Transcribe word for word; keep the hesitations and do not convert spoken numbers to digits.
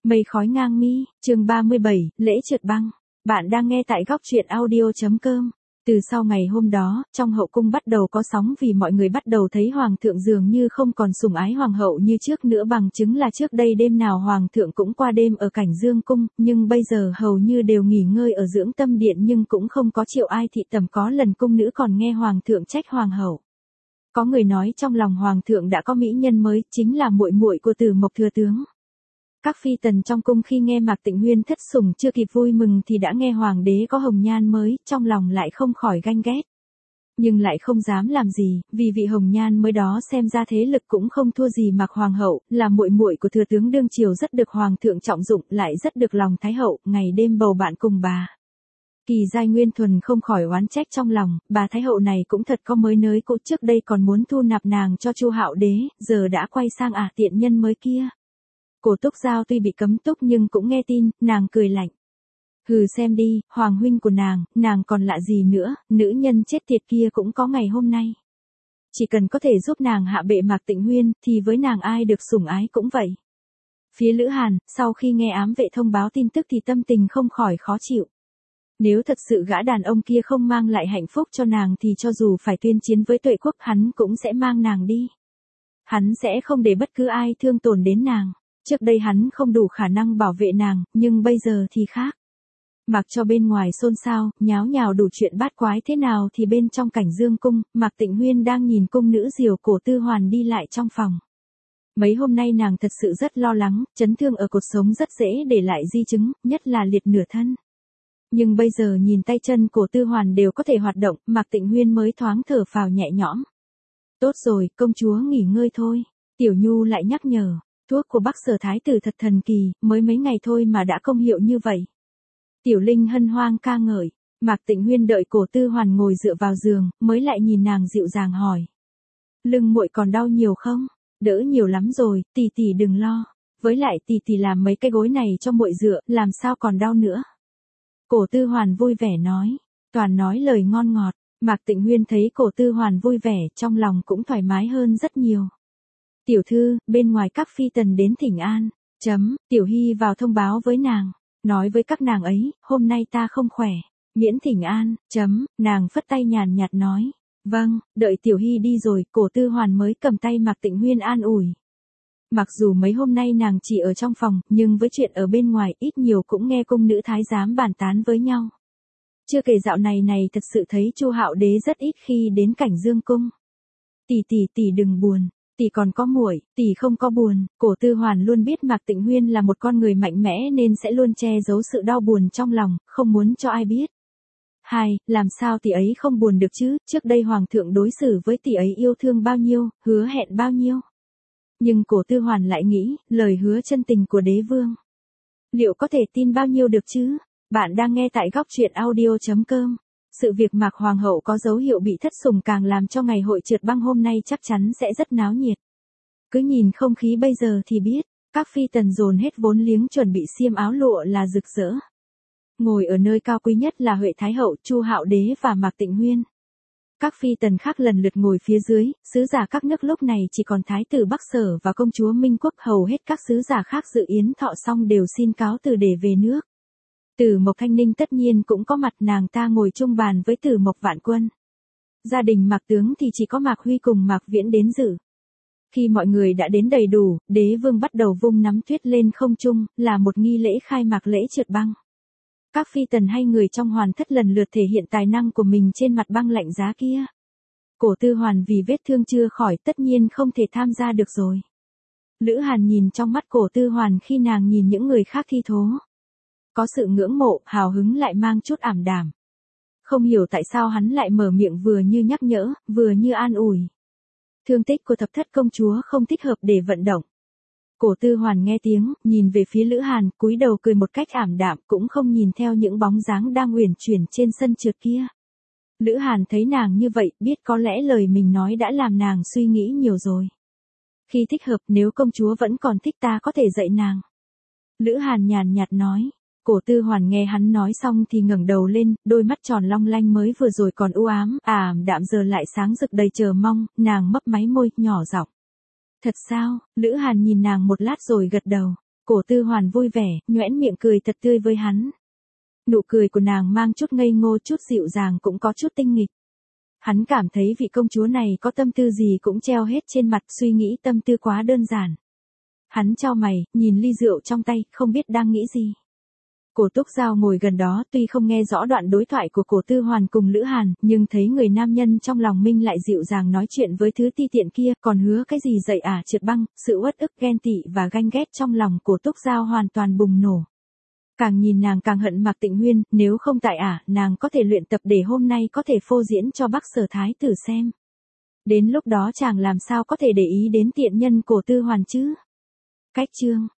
Mây khói ngang mi, chương ba mươi bảy, lễ trượt băng. Bạn đang nghe tại góc truyện audio.com. Từ sau ngày hôm đó, trong hậu cung bắt đầu có sóng vì mọi người bắt đầu thấy hoàng thượng dường như không còn sủng ái hoàng hậu như trước nữa, bằng chứng là trước đây đêm nào hoàng thượng cũng qua đêm ở Cảnh Dương cung, nhưng bây giờ hầu như đều nghỉ ngơi ở dưỡng tâm điện, nhưng cũng không có triệu ai thị tầm, có lần cung nữ còn nghe hoàng thượng trách hoàng hậu. Có người nói trong lòng hoàng thượng đã có mỹ nhân mới, chính là muội muội của Từ Mộc thừa tướng. Các phi tần trong cung khi nghe Mạc Tịnh Huyên thất sủng chưa kịp vui mừng thì đã nghe hoàng đế có hồng nhan mới, trong lòng lại không khỏi ganh ghét. Nhưng lại không dám làm gì, vì vị hồng nhan mới đó xem ra thế lực cũng không thua gì Mạc hoàng hậu, là muội muội của thừa tướng đương triều, rất được hoàng thượng trọng dụng, lại rất được lòng thái hậu, ngày đêm bầu bạn cùng bà. Kỳ Giai Nguyên Thuần không khỏi oán trách trong lòng, bà thái hậu này cũng thật có mới nới cũ, trước đây còn muốn thu nạp nàng cho Chu Hạo đế, giờ đã quay sang ả tiện nhân mới kia. Cổ Túc Giao tuy bị cấm túc nhưng cũng nghe tin, nàng cười lạnh. Hừ, xem đi, hoàng huynh của nàng, nàng còn lạ gì nữa, nữ nhân chết tiệt kia cũng có ngày hôm nay. Chỉ cần có thể giúp nàng hạ bệ Mạc Tịnh Huyên, thì với nàng ai được sủng ái cũng vậy. Phía Lữ Hàn, sau khi nghe ám vệ thông báo tin tức thì tâm tình không khỏi khó chịu. Nếu thật sự gã đàn ông kia không mang lại hạnh phúc cho nàng thì cho dù phải tuyên chiến với Tuệ Quốc hắn cũng sẽ mang nàng đi. Hắn sẽ không để bất cứ ai thương tổn đến nàng. Trước đây hắn không đủ khả năng bảo vệ nàng, nhưng bây giờ thì khác. Mặc cho bên ngoài xôn xao, nháo nhào đủ chuyện bát quái thế nào thì bên trong Cảnh Dương cung, Mạc Tịnh Huyên đang nhìn cung nữ Diều Cổ Tư Hoàn đi lại trong phòng. Mấy hôm nay nàng thật sự rất lo lắng, chấn thương ở cột sống rất dễ để lại di chứng, nhất là liệt nửa thân. Nhưng bây giờ nhìn tay chân Cổ Tư Hoàn đều có thể hoạt động, Mạc Tịnh Huyên mới thoáng thở phào nhẹ nhõm. Tốt rồi, công chúa nghỉ ngơi thôi. Tiểu Nhu lại nhắc nhở. Thuốc của Bắc Sở Thái tử thật thần kỳ, mới mấy ngày thôi mà đã công hiệu như vậy. Tiểu Linh hân hoang ca ngợi, Mạc Tịnh Huyên đợi Cổ Tư Hoàn ngồi dựa vào giường, mới lại nhìn nàng dịu dàng hỏi. Lưng muội còn đau nhiều không? Đỡ nhiều lắm rồi, tỷ tỷ đừng lo. Với lại tỷ tỷ làm mấy cái gối này cho muội dựa, làm sao còn đau nữa. Cổ Tư Hoàn vui vẻ nói, toàn nói lời ngon ngọt. Mạc Tịnh Huyên thấy Cổ Tư Hoàn vui vẻ, trong lòng cũng thoải mái hơn rất nhiều. Tiểu thư, bên ngoài các phi tần đến thỉnh an, chấm, Tiểu Hy vào thông báo với nàng, nói với các nàng ấy, hôm nay ta không khỏe, miễn thỉnh an, chấm, nàng phất tay nhàn nhạt nói, vâng, đợi Tiểu Hy đi rồi, Cổ Tư Hoàn mới cầm tay Mạc Tịnh Huyên an ủi. Mặc dù mấy hôm nay nàng chỉ ở trong phòng, nhưng với chuyện ở bên ngoài ít nhiều cũng nghe cung nữ thái giám bàn tán với nhau. Chưa kể dạo này này thật sự thấy Chu Hạo đế rất ít khi đến Cảnh Dương cung. Tỷ tỷ tỷ đừng buồn. Tỷ còn có muội, tỷ không có buồn. Cổ Tư Hoàn luôn biết Mạc Tịnh Huyên là một con người mạnh mẽ nên sẽ luôn che giấu sự đau buồn trong lòng, không muốn cho ai biết. Hai, làm sao tỷ ấy không buồn được chứ, trước đây hoàng thượng đối xử với tỷ ấy yêu thương bao nhiêu, hứa hẹn bao nhiêu. Nhưng Cổ Tư Hoàn lại nghĩ, lời hứa chân tình của đế vương. Liệu có thể tin bao nhiêu được chứ? Bạn đang nghe tại góc truyện audio.com. Sự việc Mạc hoàng hậu có dấu hiệu bị thất sủng càng làm cho ngày hội trượt băng hôm nay chắc chắn sẽ rất náo nhiệt. Cứ nhìn không khí bây giờ thì biết, các phi tần dồn hết vốn liếng chuẩn bị xiêm áo lụa là rực rỡ. Ngồi ở nơi cao quý nhất là Huệ Thái hậu, Chu Hạo đế và Mạc Tịnh Huyên. Các phi tần khác lần lượt ngồi phía dưới, sứ giả các nước lúc này chỉ còn thái tử Bắc Sở và công chúa Minh Quốc, hầu hết các sứ giả khác dự yến thọ xong đều xin cáo từ để về nước. Từ Mộc Thanh Ninh tất nhiên cũng có mặt, nàng ta ngồi chung bàn với Từ Mộc Vạn Quân. Gia đình Mạc tướng thì chỉ có Mạc Huy cùng Mạc Viễn đến dự. Khi mọi người đã đến đầy đủ, đế vương bắt đầu vung nắm tuyết lên không trung, là một nghi lễ khai mạc lễ trượt băng. Các phi tần hay người trong hoàn thất lần lượt thể hiện tài năng của mình trên mặt băng lạnh giá kia. Cổ Tư Hoàn vì vết thương chưa khỏi tất nhiên không thể tham gia được rồi. Lữ Hàn nhìn trong mắt Cổ Tư Hoàn khi nàng nhìn những người khác thi thố. Có sự ngưỡng mộ, hào hứng lại mang chút ảm đạm. Không hiểu tại sao hắn lại mở miệng vừa như nhắc nhở, vừa như an ủi. Thương tích của thập thất công chúa không thích hợp để vận động. Cổ Tư Hoàn nghe tiếng, nhìn về phía Lữ Hàn, cúi đầu cười một cách ảm đạm, cũng không nhìn theo những bóng dáng đang uyển chuyển trên sân trượt kia. Lữ Hàn thấy nàng như vậy, biết có lẽ lời mình nói đã làm nàng suy nghĩ nhiều rồi. Khi thích hợp, nếu công chúa vẫn còn thích ta có thể dạy nàng. Lữ Hàn nhàn nhạt nói. Cổ Tư Hoàn nghe hắn nói xong thì ngẩng đầu lên, đôi mắt tròn long lanh mới vừa rồi còn u ám, ảm đạm giờ lại sáng rực đầy chờ mong, nàng mấp máy môi, nhỏ giọng. Thật sao? Lữ Hàn nhìn nàng một lát rồi gật đầu. Cổ Tư Hoàn vui vẻ, nhoẻn miệng cười thật tươi với hắn. Nụ cười của nàng mang chút ngây ngô, chút dịu dàng cũng có chút tinh nghịch. Hắn cảm thấy vị công chúa này có tâm tư gì cũng treo hết trên mặt, suy nghĩ tâm tư quá đơn giản. Hắn chau mày, nhìn ly rượu trong tay, không biết đang nghĩ gì. Cổ Túc Giao ngồi gần đó, tuy không nghe rõ đoạn đối thoại của Cổ Tư Hoàn cùng Lữ Hàn, nhưng thấy người nam nhân trong lòng Minh lại dịu dàng nói chuyện với thứ ti tiện kia, còn hứa cái gì dậy à Trượt Băng, sự uất ức, ghen tị và ganh ghét trong lòng Cổ Túc Giao hoàn toàn bùng nổ. Càng nhìn nàng càng hận Mạc Tịnh Huyên, nếu không tại ả, nàng có thể luyện tập để hôm nay có thể phô diễn cho Bắc Sở Thái tử xem. Đến lúc đó chàng làm sao có thể để ý đến tiện nhân Cổ Tư Hoàn chứ? Cách chương